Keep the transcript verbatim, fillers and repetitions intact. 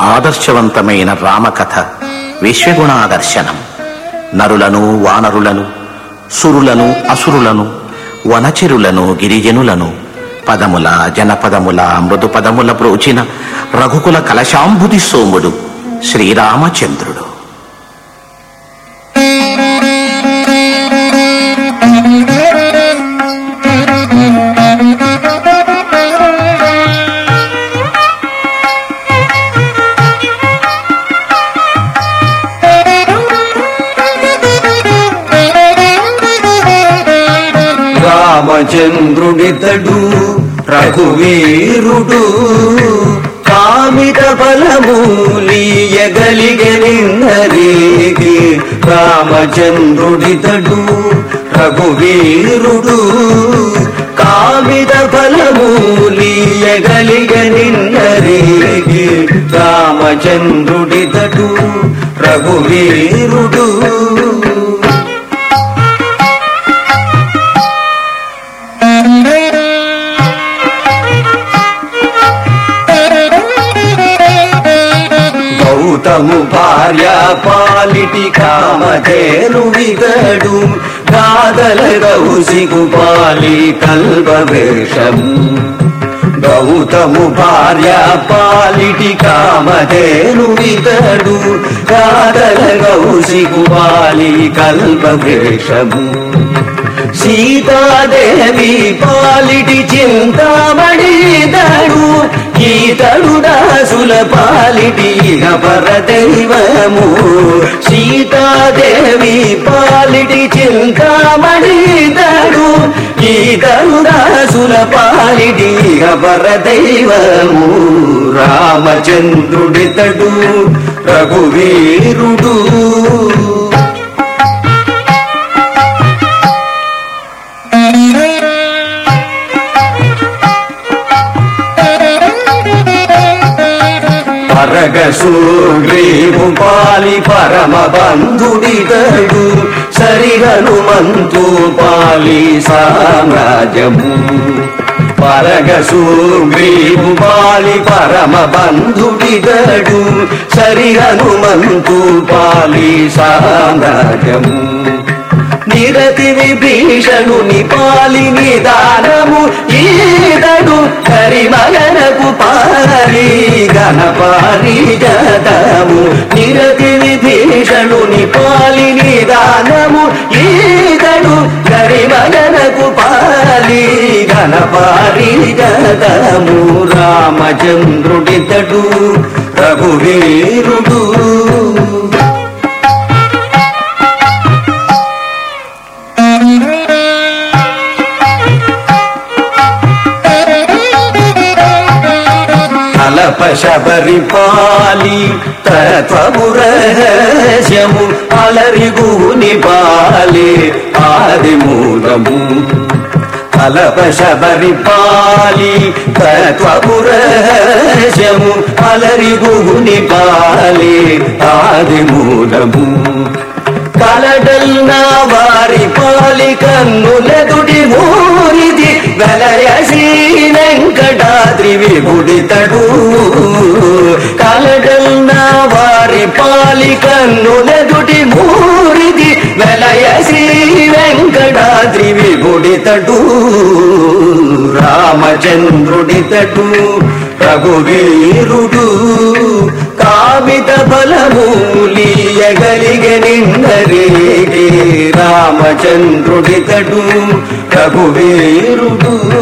ఆదర్శవంతమైన రామకథ విశ్వగుణాదర్శనం. నరులను వానరులను, సురులను అసురులను, వనచిరులను గిరిజనులను పదముల జనపదముల మృదు పదముల ప్రోచిన రఘుకుల కలశాంబుది సోముడు శ్రీరామచంద్రుడు. రామచంద్రుడితడు రఘువీరుడు, కామిత బలమూలియగలిగెనిందరికి. రామచంద్రుడితడు రఘువీరుడు, కామిత బలమూలియగలిగెనిందరికి. రామచంద్రుడితడు రఘువీరుడు. గౌతము భార్య పాలిటి కామధేను విగడు, గాదల గౌసికు పాలి కల్పవేషము. గౌతము భార్య పాలిటి కామధేను విగడు, గాదల గౌసికు పాలి కల్పవేషము. సీతాదేవి పాలిటి చింతామణిదడు, ఈతడు దాసుల పాలిటి పరదైవము. సీతాదేవి పాలిటి చింతామణిదడు, ఈతడు దాసుల పాలిటి పరదైవము. రామచంద్రుడితడు రఘువీరుడు. పరగసూగ్రీవు పాలి పరమ బంధుడితడు, సరి హనుమంతు పాలి సామ్రాజ్యము. పరగసూగ్రీవు పాలి పరమ బంధుడితడు, సరి హనుమంతు పాలి సామ్రాజ్యము. నిరతి విభీషణుని పాలి నిదానము ఈదడు, కరిమగనకు పాలి గణపారిజాతము. నిరతి విభీషణుని పాలి నిదానము ఈదడు, కరిమగనకు పాలి గణపారిజాతము. రామచంద్రుడితడు రఘువీరుడు. శబరి పాలి తత్వము రహస్యము, అలరిగుని పాలి ఆది మూలము. కలప శబరి పాలి తత్వము రహస్యము, అలరిగుని పాలి ఆది మూలము. కలడల్నా వారి పాలి కన్నులెదుటి మూరిది, వెలయసి వెంకటాద్రి విభుడితడు. కలడల్నా వారి పాలి కన్నులెదుటి మూరిది, వెలయసి వెంకటాద్రి విభుడితడు. రామచంద్రుడితడు రఘువీరుడు, కామిత బలమూలియగలిగెనిందరికి. రామచంద్రుడితడు రఘువీరుడు.